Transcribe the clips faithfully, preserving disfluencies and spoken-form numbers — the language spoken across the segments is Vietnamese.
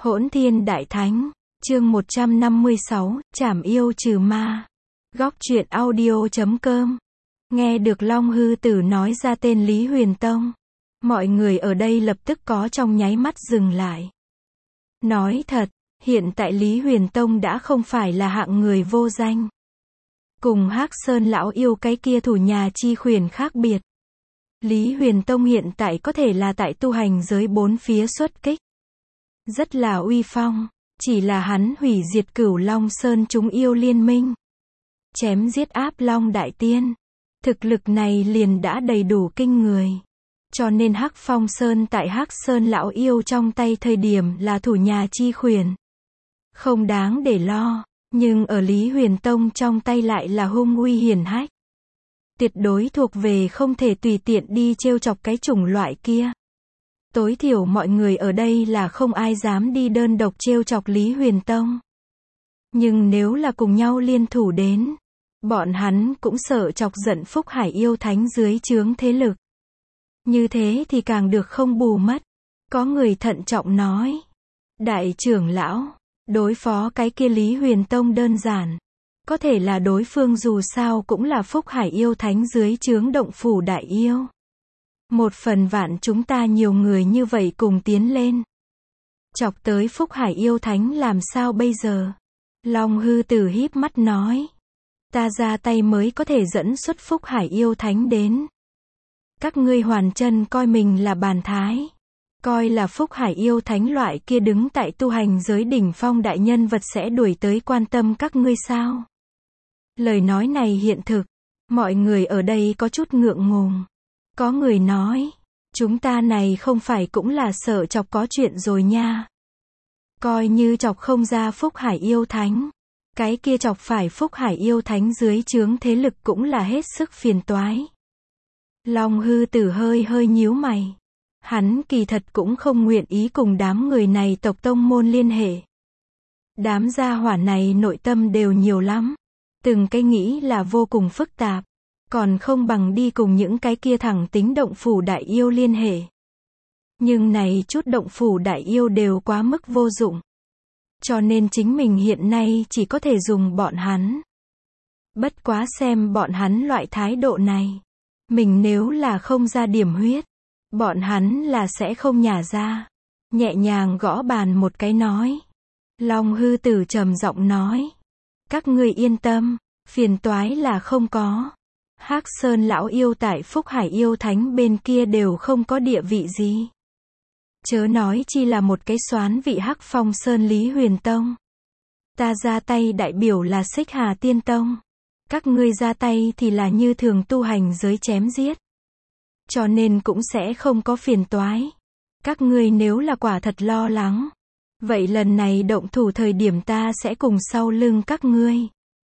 Hỗn Thiên Đại Thánh, chương một trăm năm mươi sáu, Trảm yêu trừ ma. Góc truyện audio chấm com. Nghe được Long Hư Tử nói ra tên Lý Huyền Tông, mọi người ở đây lập tức có trong nháy mắt dừng lại. Nói thật, hiện tại Lý Huyền Tông đã không phải là hạng người vô danh. Cùng Hắc Sơn lão yêu cái kia thủ nhà chi khuyển khác biệt. Lý Huyền Tông hiện tại có thể là tại tu hành giới bốn phía xuất kích. Rất là uy phong, chỉ là hắn hủy diệt Cửu Long Sơn chúng yêu liên minh. Chém giết áp Long Đại Tiên. Thực lực này liền đã đầy đủ kinh người. Cho nên Hắc Phong Sơn tại Hắc Sơn lão yêu trong tay thời điểm là thủ nhà chi khuyển. Không đáng để lo, nhưng ở Lý Huyền Tông trong tay lại là hung uy hiển hách. Tuyệt đối thuộc về không thể tùy tiện đi trêu chọc cái chủng loại kia. Tối thiểu mọi người ở đây là không ai dám đi đơn độc trêu chọc Lý Huyền Tông. Nhưng nếu là cùng nhau liên thủ đến, bọn hắn cũng sợ chọc giận Phúc Hải yêu thánh dưới trướng thế lực. Như thế thì càng được không bù mất. Có người thận trọng nói, đại trưởng lão, đối phó cái kia Lý Huyền Tông đơn giản. Có thể là đối phương dù sao cũng là Phúc Hải yêu thánh dưới trướng động phủ đại yêu. Một phần vạn chúng ta nhiều người như vậy cùng tiến lên. Chọc tới Phúc Hải yêu thánh làm sao bây giờ? Long Hư Tử híp mắt nói. Ta ra tay mới có thể dẫn xuất Phúc Hải yêu thánh đến. Các ngươi hoàn chân coi mình là bàn thái. Coi là Phúc Hải yêu thánh loại kia đứng tại tu hành giới đỉnh phong đại nhân vật sẽ đuổi tới quan tâm các ngươi sao? Lời nói này hiện thực. Mọi người ở đây có chút ngượng ngùng. Có người nói, chúng ta này không phải cũng là sợ chọc có chuyện rồi nha. Coi như chọc không ra Phúc Hải yêu thánh. Cái kia chọc phải Phúc Hải yêu thánh dưới trướng thế lực cũng là hết sức phiền toái. Long Hư Tử hơi hơi nhíu mày. Hắn kỳ thật cũng không nguyện ý cùng đám người này tộc tông môn liên hệ. Đám gia hỏa này nội tâm đều nhiều lắm. Từng cái nghĩ là vô cùng phức tạp. Còn không bằng đi cùng những cái kia thẳng tính động phủ đại yêu liên hệ. Nhưng này chút động phủ đại yêu đều quá mức vô dụng. Cho nên chính mình hiện nay chỉ có thể dùng bọn hắn. Bất quá xem bọn hắn loại thái độ này. Mình nếu là không ra điểm huyết, bọn hắn là sẽ không nhả ra. Nhẹ nhàng gõ bàn một cái nói. Long Hư Tử trầm giọng nói. Các ngươi yên tâm, phiền toái là không có. Hắc Sơn lão yêu tại Phúc Hải yêu thánh bên kia đều không có địa vị gì. Chớ nói chi là một cái soán vị Hắc Phong Sơn Lý Huyền Tông. Ta ra tay đại biểu là Xích Hà Tiên Tông. Các ngươi ra tay thì là như thường tu hành giới chém giết. Cho nên cũng sẽ không có phiền toái. Các ngươi nếu là quả thật lo lắng, vậy lần này động thủ thời điểm ta sẽ cùng sau lưng các ngươi.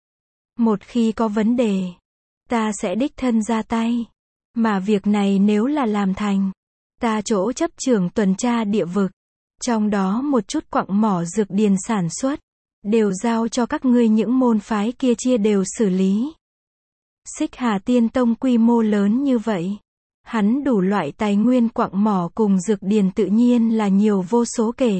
Một khi có vấn đề, ta sẽ đích thân ra tay. Mà việc này nếu là làm thành, ta chỗ chấp trưởng tuần tra địa vực, trong đó một chút quặng mỏ dược điền sản xuất, đều giao cho các ngươi những môn phái kia chia đều xử lý. Xích Hà Tiên Tông quy mô lớn như vậy, hắn đủ loại tài nguyên quặng mỏ cùng dược điền tự nhiên là nhiều vô số kể.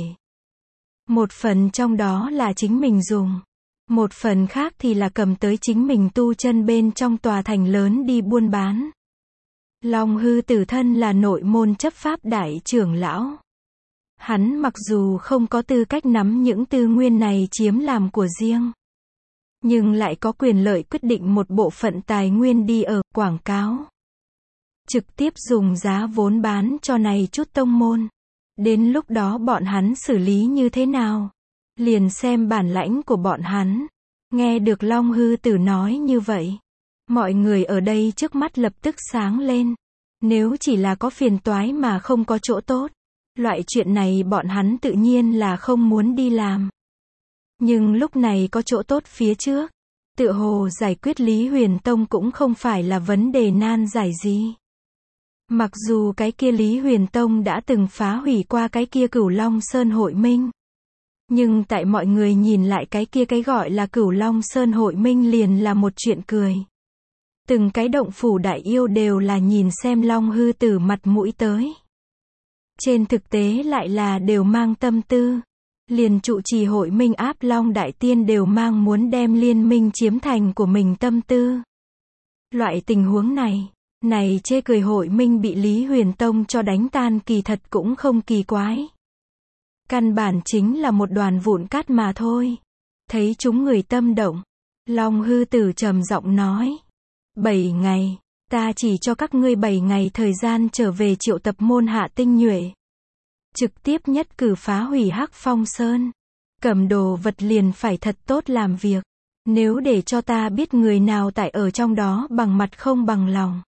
Một phần trong đó là chính mình dùng. Một phần khác thì là cầm tới chính mình tu chân bên trong tòa thành lớn đi buôn bán. Long Hư Tử thân là nội môn chấp pháp đại trưởng lão. Hắn mặc dù không có tư cách nắm những tư nguyên này chiếm làm của riêng, nhưng lại có quyền lợi quyết định một bộ phận tài nguyên đi ở quảng cáo. Trực tiếp dùng giá vốn bán cho này chút tông môn. Đến lúc đó bọn hắn xử lý như thế nào? Liền xem bản lãnh của bọn hắn. Nghe được Long Hư Tử nói như vậy, mọi người ở đây trước mắt lập tức sáng lên. Nếu chỉ là có phiền toái mà không có chỗ tốt, loại chuyện này bọn hắn tự nhiên là không muốn đi làm. Nhưng lúc này có chỗ tốt phía trước, tựa hồ giải quyết Lý Huyền Tông cũng không phải là vấn đề nan giải gì. Mặc dù cái kia Lý Huyền Tông đã từng phá hủy qua cái kia Cửu Long Sơn hội minh. Nhưng tại mọi người nhìn lại cái kia cái gọi là Cửu Long Sơn hội minh liền là một chuyện cười. Từng cái động phủ đại yêu đều là nhìn xem Long Hư Tử mặt mũi tới. Trên thực tế lại là đều mang tâm tư. Liền trụ trì hội minh Áp Long Đại Tiên đều mang muốn đem liên minh chiếm thành của mình tâm tư. Loại tình huống này, này chê cười hội minh bị Lý Huyền Tông cho đánh tan kỳ thật cũng không kỳ quái. Căn bản chính là một đoàn vụn cát mà thôi. Thấy chúng người tâm động, Long Hư Tử trầm giọng nói. Bảy ngày, ta chỉ cho các ngươi bảy ngày thời gian trở về triệu tập môn hạ tinh nhuệ. Trực tiếp nhất cử phá hủy Hắc Phong Sơn. Cầm đồ vật liền phải thật tốt làm việc. Nếu để cho ta biết người nào tại ở trong đó bằng mặt không bằng lòng.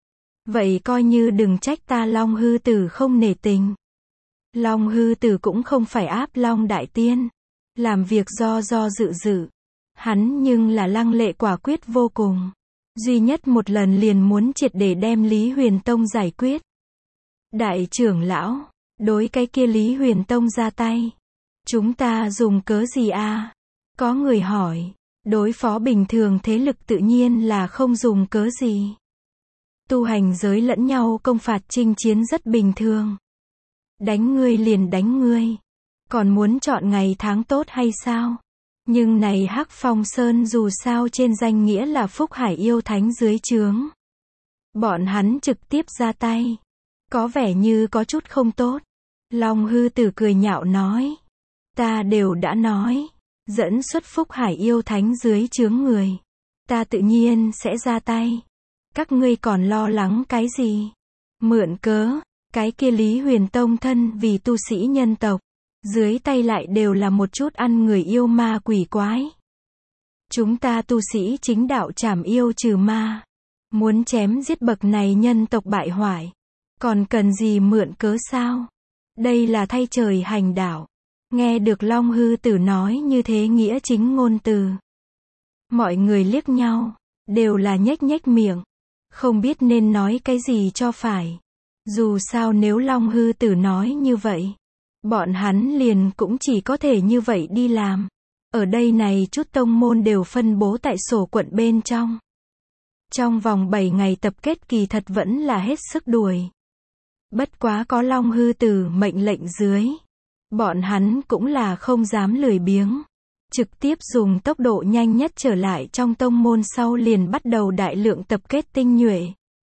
Vậy coi như đừng trách ta Long Hư Tử không nể tình. Long Hư Tử cũng không phải Áp Long Đại Tiên. Làm việc do do dự dự. Hắn nhưng là lăng lệ quả quyết vô cùng. Duy nhất một lần liền muốn triệt để đem Lý Huyền Tông giải quyết. Đại trưởng lão, đối cái kia Lý Huyền Tông ra tay. Chúng ta dùng cớ gì a? Có người hỏi. Đối phó bình thường thế lực tự nhiên là không dùng cớ gì. Tu hành giới lẫn nhau công phạt chinh chiến rất bình thường. Đánh ngươi liền đánh ngươi. Còn muốn chọn ngày tháng tốt hay sao? Nhưng này Hắc Phong Sơn dù sao trên danh nghĩa là Phúc Hải yêu thánh dưới trướng. Bọn hắn trực tiếp ra tay. Có vẻ như có chút không tốt. Long Hư Tử cười nhạo nói. Ta đều đã nói. Dẫn xuất Phúc Hải yêu thánh dưới trướng người. Ta tự nhiên sẽ ra tay. Các ngươi còn lo lắng cái gì? Mượn cớ. Cái kia Lý Huyền Tông thân vì tu sĩ nhân tộc. Dưới tay lại đều là một chút ăn người yêu ma quỷ quái. Chúng ta tu sĩ chính đạo trảm yêu trừ ma. Muốn chém giết bậc này nhân tộc bại hoại. Còn cần gì mượn cớ sao? Đây là thay trời hành đạo. Nghe được Long Hư Tử nói như thế nghĩa chính ngôn từ. Mọi người liếc nhau. Đều là nhếch nhếch miệng. Không biết nên nói cái gì cho phải. Dù sao nếu Long Hư Tử nói như vậy. Bọn hắn liền cũng chỉ có thể như vậy đi làm. Ở đây này chút tông môn đều phân bố tại sổ quận bên trong. Trong vòng bảy ngày tập kết kỳ thật vẫn là hết sức đuổi. Bất quá có Long Hư Tử mệnh lệnh dưới. Bọn hắn cũng là không dám lười biếng. Trực tiếp dùng tốc độ nhanh nhất trở lại trong tông môn sau liền bắt đầu đại lượng tập kết tinh nhuệ.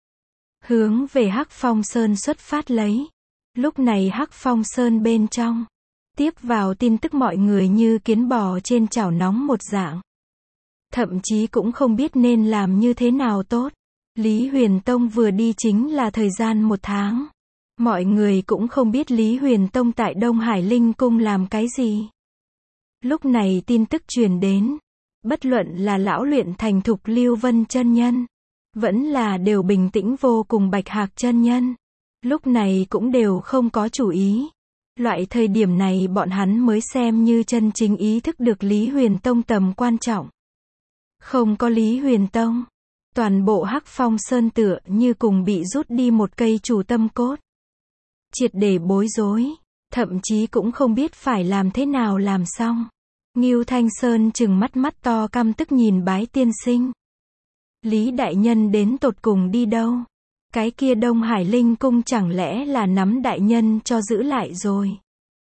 Hướng về Hắc Phong Sơn xuất phát lấy. Lúc này Hắc Phong Sơn bên trong. Tiếp vào tin tức mọi người như kiến bò trên chảo nóng một dạng. Thậm chí cũng không biết nên làm như thế nào tốt. Lý Huyền Tông vừa đi chính là thời gian một tháng. Mọi người cũng không biết Lý Huyền Tông tại Đông Hải Linh Cung làm cái gì. Lúc này tin tức truyền đến. Bất luận là lão luyện thành thục Lưu Vân chân nhân. Vẫn là đều bình tĩnh vô cùng Bạch Hạc chân nhân. Lúc này cũng đều không có chủ ý. Loại thời điểm này bọn hắn mới xem như chân chính ý thức được Lý Huyền Tông tầm quan trọng. Không có Lý Huyền Tông. Toàn bộ Hắc Phong Sơn tựa như cùng bị rút đi một cây chủ tâm cốt. Triệt để bối rối. Thậm chí cũng không biết phải làm thế nào làm xong. Ngưu Thanh Sơn trừng mắt mắt to căm tức nhìn Bái tiên sinh. Lý đại nhân đến tột cùng đi đâu? Cái kia Đông Hải Linh Cung chẳng lẽ là nắm đại nhân cho giữ lại rồi?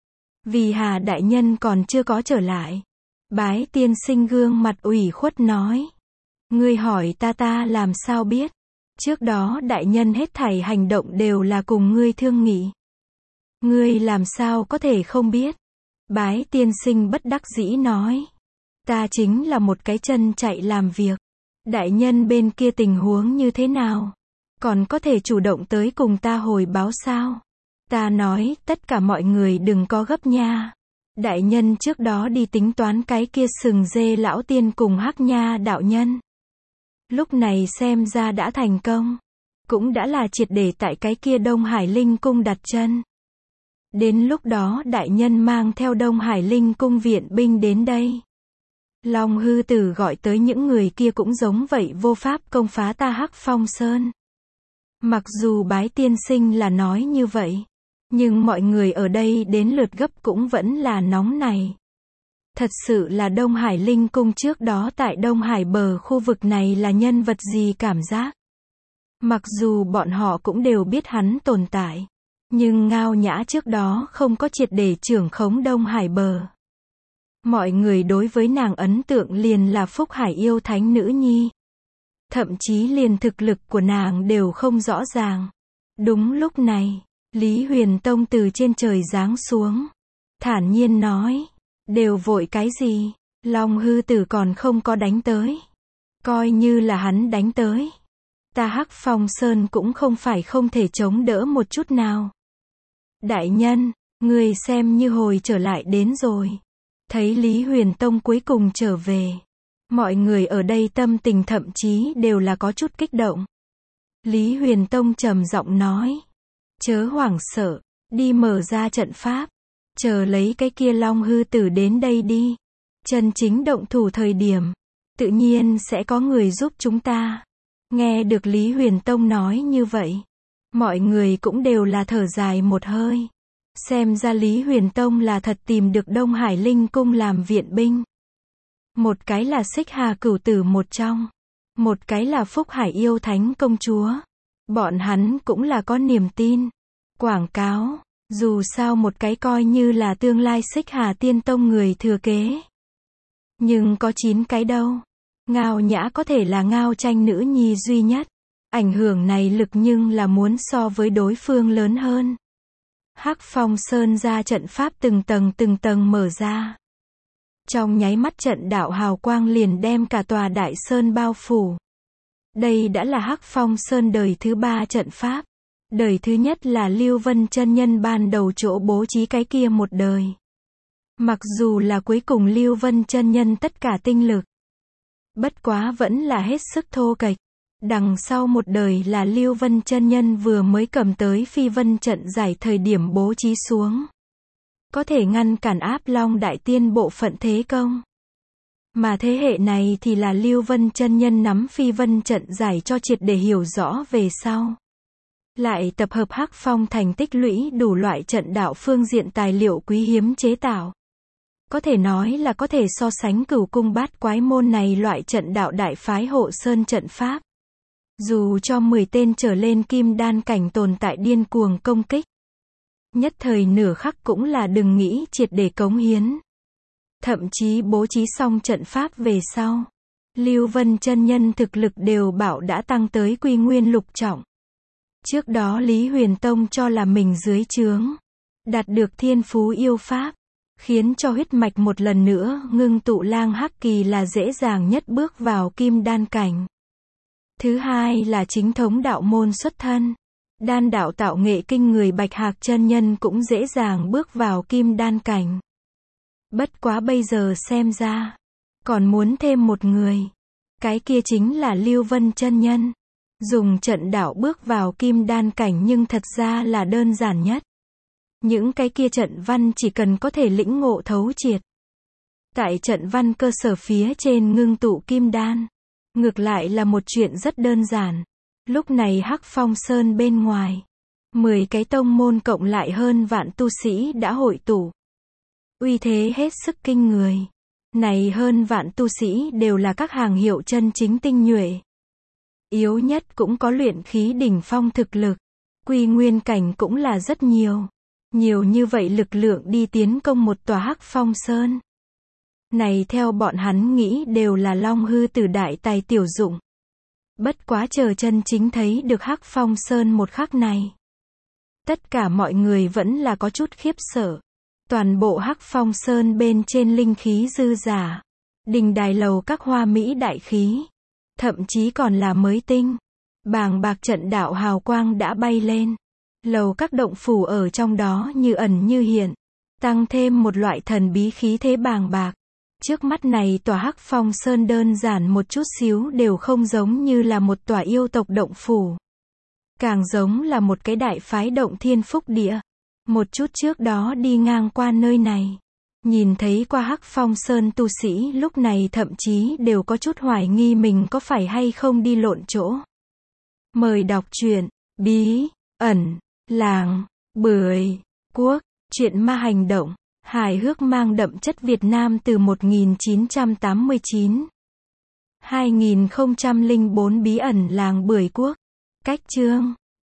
Vì Hà đại nhân còn chưa có trở lại. Bái tiên sinh gương mặt ủy khuất nói. Ngươi hỏi ta ta làm sao biết? Trước đó đại nhân hết thảy hành động đều là cùng ngươi thương nghị. Ngươi làm sao có thể không biết? Bái tiên sinh bất đắc dĩ nói. Ta chính là một cái chân chạy làm việc. Đại nhân bên kia tình huống như thế nào? Còn có thể chủ động tới cùng ta hồi báo sao? Ta nói, tất cả mọi người đừng có gấp nha. Đại nhân trước đó đi tính toán cái kia sừng dê lão tiên cùng Hắc Nha đạo nhân. Lúc này xem ra đã thành công. Cũng đã là triệt để tại cái kia Đông Hải Linh Cung đặt chân. Đến lúc đó đại nhân mang theo Đông Hải Linh Cung viện binh đến đây. Long Hư Tử gọi tới những người kia cũng giống vậy vô pháp công phá ta Hắc Phong Sơn. Mặc dù Bái tiên sinh là nói như vậy. Nhưng mọi người ở đây đến lượt gấp cũng vẫn là nóng này. Thật sự là Đông Hải Linh Cung trước đó tại Đông Hải bờ khu vực này là nhân vật gì cảm giác. Mặc dù bọn họ cũng đều biết hắn tồn tại. Nhưng Ngao Nhã trước đó không có triệt để trưởng khống Đông Hải bờ. Mọi người đối với nàng ấn tượng liền là phúc hải yêu thánh nữ nhi. Thậm chí liền thực lực của nàng đều không rõ ràng. Đúng lúc này, Lý Huyền Tông từ trên trời giáng xuống. Thản nhiên nói, đều vội cái gì, Long hư tử còn không có đánh tới. Coi như là hắn đánh tới. Ta Hắc Phong Sơn cũng không phải không thể chống đỡ một chút nào. Đại nhân, người xem như hồi trở lại đến rồi. Thấy Lý Huyền Tông cuối cùng trở về. Mọi người ở đây tâm tình thậm chí đều là có chút kích động. Lý Huyền Tông trầm giọng nói. Chớ hoảng sợ, đi mở ra trận pháp. Chờ lấy cái kia Long hư tử đến đây đi. Chân chính động thủ thời điểm. Tự nhiên sẽ có người giúp chúng ta. Nghe được Lý Huyền Tông nói như vậy. Mọi người cũng đều là thở dài một hơi. Xem ra Lý Huyền Tông là thật tìm được Đông Hải Linh Cung làm viện binh. Một cái là Xích Hà Cửu Tử một trong. Một cái là Phúc Hải Yêu Thánh Công Chúa. Bọn hắn cũng là có niềm tin. Quảng cáo. Dù sao một cái coi như là tương lai Xích Hà Tiên Tông người thừa kế. Nhưng có chín cái đâu. Ngao Nhã có thể là Ngao Tranh nữ nhi duy nhất. Ảnh hưởng này lực nhưng là muốn so với đối phương lớn hơn. Hắc Phong Sơn ra trận pháp từng tầng từng tầng mở ra. Trong nháy mắt trận đạo hào quang liền đem cả tòa đại sơn bao phủ. Đây đã là Hắc Phong Sơn đời thứ ba trận pháp. Đời thứ nhất là Lưu Vân chân nhân ban đầu chỗ bố trí cái kia một đời. Mặc dù là cuối cùng Lưu Vân chân nhân tất cả tinh lực. Bất quá vẫn là hết sức thô kệch. Đằng sau một đời là Lưu Vân chân nhân vừa mới cầm tới phi vân trận giải thời điểm bố trí xuống. Có thể ngăn cản áp Long Đại Tiên bộ phận thế công. Mà thế hệ này thì là Lưu Vân chân nhân nắm phi vân trận giải cho triệt để hiểu rõ về sau. Lại tập hợp Hắc Phong thành tích lũy đủ loại trận đạo phương diện tài liệu quý hiếm chế tạo. Có thể nói là có thể so sánh Cửu Cung Bát Quái môn này loại trận đạo đại phái hộ sơn trận pháp. Dù cho mười tên trở lên kim đan cảnh tồn tại điên cuồng công kích. Nhất thời nửa khắc cũng là đừng nghĩ triệt để cống hiến. Thậm chí bố trí xong trận pháp về sau. Lưu Vân chân nhân thực lực đều bảo đã tăng tới quy nguyên lục trọng. Trước đó Lý Huyền Tông cho là mình dưới trướng. Đạt được thiên phú yêu pháp. Khiến cho huyết mạch một lần nữa ngưng tụ Lang Hắc Kỳ là dễ dàng nhất bước vào kim đan cảnh. Thứ hai là chính thống đạo môn xuất thân. Đan đạo tạo nghệ kinh người Bạch Hạc chân nhân cũng dễ dàng bước vào kim đan cảnh. Bất quá bây giờ xem ra, còn muốn thêm một người. Cái kia chính là Lưu Vân chân nhân. Dùng trận đạo bước vào kim đan cảnh nhưng thật ra là đơn giản nhất. Những cái kia trận văn chỉ cần có thể lĩnh ngộ thấu triệt. Tại trận văn cơ sở phía trên ngưng tụ kim đan. Ngược lại là một chuyện rất đơn giản. Lúc này Hắc Phong Sơn bên ngoài. mười cái tông môn cộng lại hơn vạn tu sĩ đã hội tụ. Uy thế hết sức kinh người. Này hơn vạn tu sĩ đều là các hàng hiệu chân chính tinh nhuệ. Yếu nhất cũng có luyện khí đỉnh phong thực lực. Quy nguyên cảnh cũng là rất nhiều. Nhiều như vậy lực lượng đi tiến công một tòa Hắc Phong Sơn. Này theo bọn hắn nghĩ đều là Long hư tử đại tài tiểu dụng. Bất quá chờ chân chính thấy được Hắc Phong Sơn một khắc này. Tất cả mọi người vẫn là có chút khiếp sợ. Toàn bộ Hắc Phong Sơn bên trên linh khí dư giả. Đình đài lầu các hoa mỹ đại khí. Thậm chí còn là mới tinh. Bàng bạc trận đạo hào quang đã bay lên. Lầu các động phủ ở trong đó như ẩn như hiện. Tăng thêm một loại thần bí khí thế bàng bạc. Trước mắt này tòa Hắc Phong Sơn đơn giản một chút xíu đều không giống như là một tòa yêu tộc động phủ. Càng giống là một cái đại phái động thiên phúc địa. Một chút trước đó đi ngang qua nơi này. Nhìn thấy qua Hắc Phong Sơn tu sĩ lúc này thậm chí đều có chút hoài nghi mình có phải hay không đi lộn chỗ. Mời đọc truyện Bí ẩn Làng Bưởi Quốc. Truyện ma hành động. Hài hước mang đậm chất Việt Nam từ một nghìn chín trăm tám mươi chín. hai nghìn không trăm lẻ bốn Bí ẩn làng Bưởi Quốc. Cách chương